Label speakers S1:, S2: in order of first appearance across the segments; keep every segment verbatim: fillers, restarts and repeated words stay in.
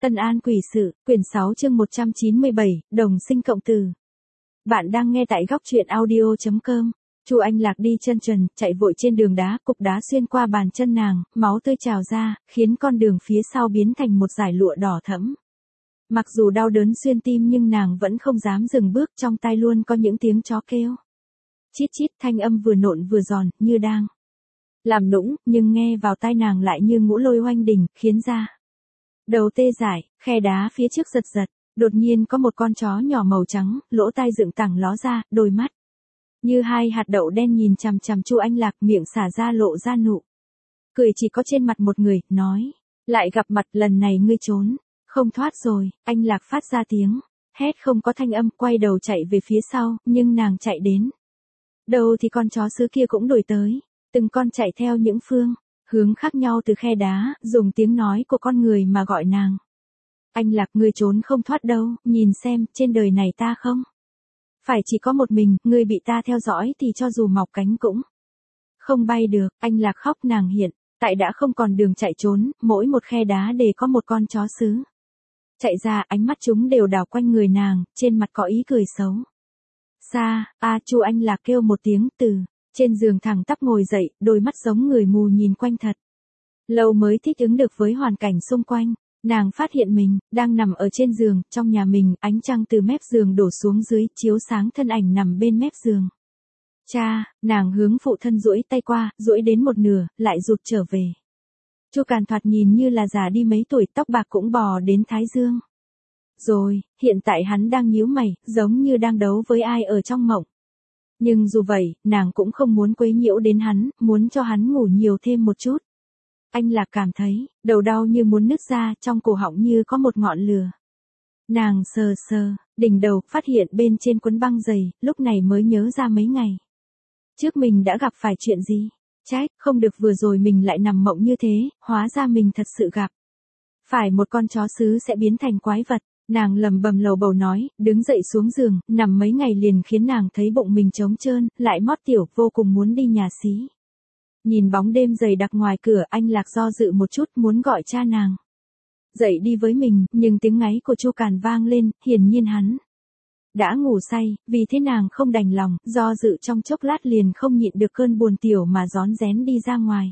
S1: Ân An Quỷ Sự, quyển sáu chương một trăm chín mươi bảy, đồng sinh cộng tử. Bạn đang nghe tại góc truyện audio chấm com. Chu Anh Lạc đi chân trần, chạy vội trên đường đá, cục đá xuyên qua bàn chân nàng, máu tươi trào ra, khiến con đường phía sau biến thành một dải lụa đỏ thẫm. Mặc dù đau đớn xuyên tim nhưng nàng vẫn không dám dừng bước, trong tai luôn có những tiếng chó kêu. Chít chít, thanh âm vừa nộn vừa giòn, như đang làm nũng, nhưng nghe vào tai nàng lại như ngũ lôi oanh đỉnh, khiến ra đầu tê dại, khe đá phía trước giật giật, đột nhiên có một con chó nhỏ màu trắng, lỗ tai dựng thẳng ló ra, đôi mắt như hai hạt đậu đen nhìn chằm chằm Chu Anh Lạc, miệng xả ra lộ ra nụ cười chỉ có trên mặt một người, nói: lại gặp mặt, lần này ngươi trốn không thoát rồi. Anh Lạc phát ra tiếng hét không có thanh âm, quay đầu chạy về phía sau, nhưng nàng chạy đến đâu thì con chó sứ kia cũng đuổi tới, từng con chạy theo những phương hướng khác nhau từ khe đá, dùng tiếng nói của con người mà gọi nàng. Anh Lạc, ngươi trốn không thoát đâu, nhìn xem, trên đời này ta không phải chỉ có một mình, ngươi bị ta theo dõi thì cho dù mọc cánh cũng không bay được. Anh Lạc khóc, nàng hiện tại đã không còn đường chạy trốn, mỗi một khe đá để có một con chó sứ chạy ra, ánh mắt chúng đều đảo quanh người nàng, trên mặt có ý cười xấu xa. A Chu Anh Lạc kêu một tiếng, từ trên giường thẳng tắp ngồi dậy, đôi mắt giống người mù nhìn quanh thật lâu mới thích ứng được với hoàn cảnh xung quanh. Nàng phát hiện mình đang nằm ở trên giường, trong nhà mình, ánh trăng từ mép giường đổ xuống dưới, chiếu sáng thân ảnh nằm bên mép giường. Cha, nàng hướng phụ thân duỗi tay qua, duỗi đến một nửa, lại rụt trở về. Chu Càn thoạt nhìn như là già đi mấy tuổi, tóc bạc cũng bò đến thái dương rồi, hiện tại hắn đang nhíu mày, giống như đang đấu với ai ở trong mộng. Nhưng dù vậy, nàng cũng không muốn quấy nhiễu đến hắn, muốn cho hắn ngủ nhiều thêm một chút. Anh Lạc cảm thấy đầu đau như muốn nứt ra, trong cổ họng như có một ngọn lửa. Nàng sờ sờ đỉnh đầu, phát hiện bên trên cuốn băng dày, lúc này mới nhớ ra mấy ngày trước mình đã gặp phải chuyện gì. Trách không được, vừa rồi mình lại nằm mộng như thế, hóa ra mình thật sự gặp phải một con chó sứ sẽ biến thành quái vật. Nàng lầm bầm lầu bầu nói, đứng dậy xuống giường, nằm mấy ngày liền khiến nàng thấy bụng mình trống trơn, lại mót tiểu, vô cùng muốn đi nhà xí. Nhìn bóng đêm dày đặc ngoài cửa, anh Lạc do dự một chút, muốn gọi cha nàng dậy đi với mình, nhưng tiếng ngáy của Chu Càn vang lên, hiển nhiên hắn đã ngủ say, vì thế nàng không đành lòng, do dự trong chốc lát liền không nhịn được cơn buồn tiểu mà rón rén đi ra ngoài.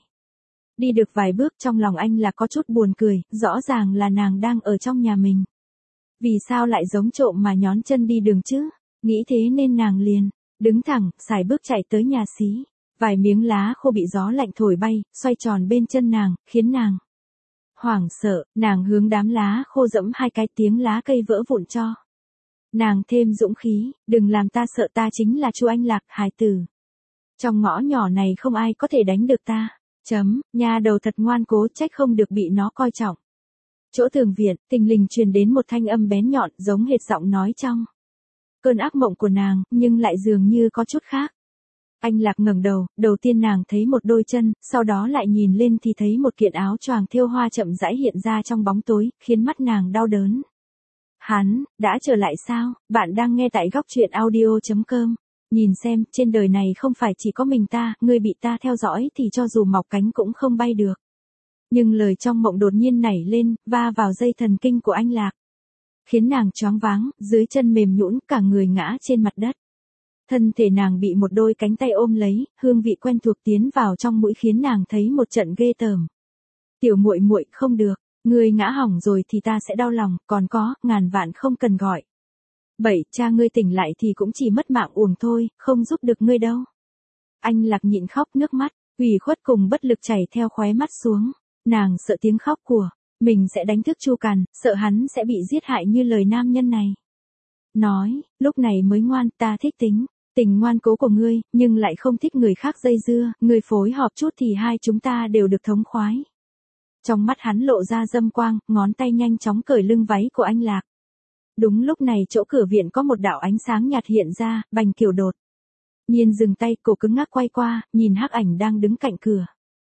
S1: Đi được vài bước, trong lòng anh Lạc có chút buồn cười, rõ ràng là nàng đang ở trong nhà mình, vì sao lại giống trộm mà nhón chân đi đường chứ? Nghĩ thế nên nàng liền đứng thẳng, sải bước chạy tới nhà xí. Vài miếng lá khô bị gió lạnh thổi bay, xoay tròn bên chân nàng, khiến nàng hoảng sợ. Nàng hướng đám lá khô dẫm hai cái, tiếng lá cây vỡ vụn cho nàng thêm dũng khí. Đừng làm ta sợ, ta chính là Chu Anh Lạc, hài tử trong ngõ nhỏ này không ai có thể đánh được ta. Chấm, nhà đầu thật ngoan cố, trách không được bị nó coi trọng. Chỗ tường viện, thình lình truyền đến một thanh âm bén nhọn, giống hệt giọng nói trong cơn ác mộng của nàng, nhưng lại dường như có chút khác. Anh Lạc ngẩng đầu, đầu tiên nàng thấy một đôi chân, sau đó lại nhìn lên thì thấy một kiện áo choàng thêu hoa chậm rãi hiện ra trong bóng tối, khiến mắt nàng đau đớn. Hắn đã trở lại sao? Bạn đang nghe tại góc truyện audio chấm com. Nhìn xem, trên đời này không phải chỉ có mình ta, ngươi bị ta theo dõi thì cho dù mọc cánh cũng không bay được. Nhưng lời trong mộng đột nhiên nảy lên, va vào dây thần kinh của anh Lạc, khiến nàng choáng váng, dưới chân mềm nhũn, cả người ngã trên mặt đất. Thân thể nàng bị một đôi cánh tay ôm lấy, hương vị quen thuộc tiến vào trong mũi khiến nàng thấy một trận ghê tởm. Tiểu muội muội, không được, ngươi ngã hỏng rồi thì ta sẽ đau lòng, còn có, ngàn vạn không cần gọi. Bảy, cha ngươi tỉnh lại thì cũng chỉ mất mạng uổng thôi, không giúp được ngươi đâu. Anh Lạc nhịn khóc, nước mắt ủy khuất cùng bất lực chảy theo khóe mắt xuống. Nàng sợ tiếng khóc của mình sẽ đánh thức Chu Càn, sợ hắn sẽ bị giết hại như lời nam nhân này nói. Lúc này mới ngoan, ta thích tính tình ngoan cố của ngươi, nhưng lại không thích người khác dây dưa, ngươi phối hợp chút thì hai chúng ta đều được thống khoái. Trong mắt hắn lộ ra dâm quang, ngón tay nhanh chóng cởi lưng váy của anh Lạc. Đúng lúc này chỗ cửa viện có một đạo ánh sáng nhạt hiện ra, Bành Kiều đột nhiên dừng tay, cổ cứng ngắc quay qua, nhìn hắc ảnh đang đứng cạnh cửa.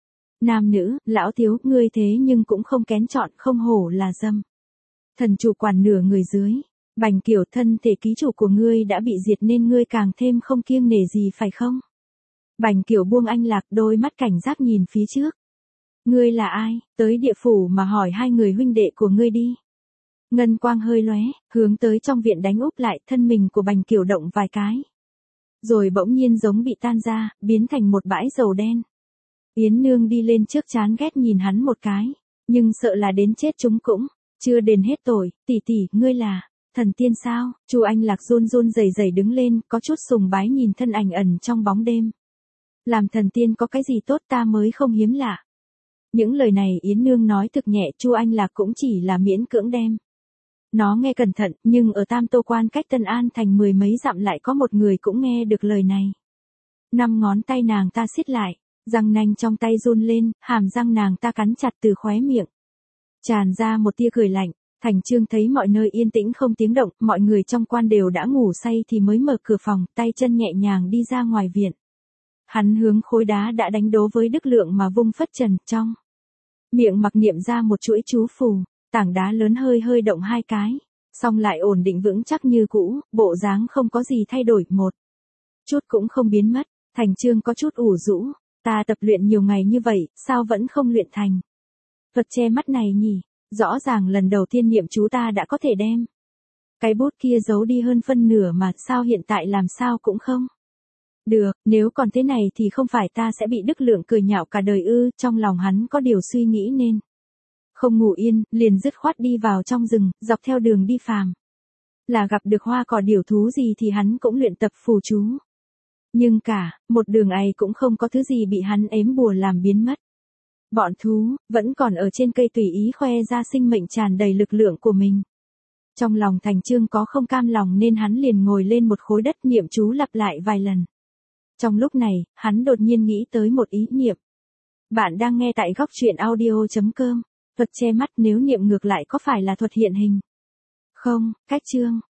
S1: Nam nữ, lão thiếu, ngươi thế nhưng cũng không kén chọn, không hổ là dâm thần chủ quản nửa người dưới. Bành Kiều, thân thể ký chủ của ngươi đã bị diệt nên ngươi càng thêm không kiêng nể gì phải không? Bành Kiều buông anh Lạc, đôi mắt cảnh giác nhìn phía trước. Ngươi là ai? Tới địa phủ mà hỏi hai người huynh đệ của ngươi đi. Ngân quang hơi lóe, hướng tới trong viện đánh úp lại, thân mình của Bành Kiểu động vài cái. Rồi bỗng nhiên giống bị tan ra, biến thành một bãi dầu đen. Yến Nương đi lên trước chán ghét nhìn hắn một cái, nhưng sợ là đến chết chúng cũng chưa đền hết tội. Tỷ tỷ, ngươi là thần tiên sao? Chu Anh Lạc run run rẩy rẩy đứng lên, có chút sùng bái nhìn thân ảnh ẩn trong bóng đêm. Làm thần tiên có cái gì tốt, ta mới không hiếm lạ. Những lời này Yến Nương nói thực nhẹ, Chu Anh Lạc cũng chỉ là miễn cưỡng đem nó nghe cẩn thận, nhưng ở Tam Tô Quan cách Tân An thành mười mấy dặm lại có một người cũng nghe được lời này. Năm ngón tay nàng ta siết lại, răng nanh trong tay run lên, hàm răng nàng ta cắn chặt từ khóe miệng. Tràn ra một tia cười lạnh. Thành Trương thấy mọi nơi yên tĩnh không tiếng động, mọi người trong quan đều đã ngủ say thì mới mở cửa phòng, tay chân nhẹ nhàng đi ra ngoài viện. Hắn hướng khối đá đã đánh đố với Đức Lượng mà vung phất trần, trong miệng mặc niệm ra một chuỗi chú phù, tảng đá lớn hơi hơi động hai cái, xong lại ổn định vững chắc như cũ, bộ dáng không có gì thay đổi, một chút cũng không biến mất. Thành Trương có chút ủ rũ, ta tập luyện nhiều ngày như vậy, sao vẫn không luyện thành vật che mắt này nhỉ? Rõ ràng lần đầu tiên niệm chú ta đã có thể đem cái bút kia giấu đi hơn phân nửa mà sao hiện tại làm sao cũng không được, nếu còn thế này thì không phải ta sẽ bị Đức Lượng cười nhạo cả đời ư? Trong lòng hắn có điều suy nghĩ nên không ngủ yên, liền dứt khoát đi vào trong rừng, dọc theo đường đi phàm. Là gặp được hoa cỏ điểu thú gì thì hắn cũng luyện tập phù chú. Nhưng cả, một đường ấy cũng không có thứ gì bị hắn ếm bùa làm biến mất. Bọn thú, vẫn còn ở trên cây tùy ý khoe ra sinh mệnh tràn đầy lực lượng của mình. Trong lòng Thành Trương có không cam lòng nên hắn liền ngồi lên một khối đất niệm chú lặp lại vài lần. Trong lúc này, hắn đột nhiên nghĩ tới một ý niệm. Bạn đang nghe tại góc truyện audio chấm com. Thuật che mắt nếu niệm ngược lại có phải là thuật hiện hình? Không, cách chương.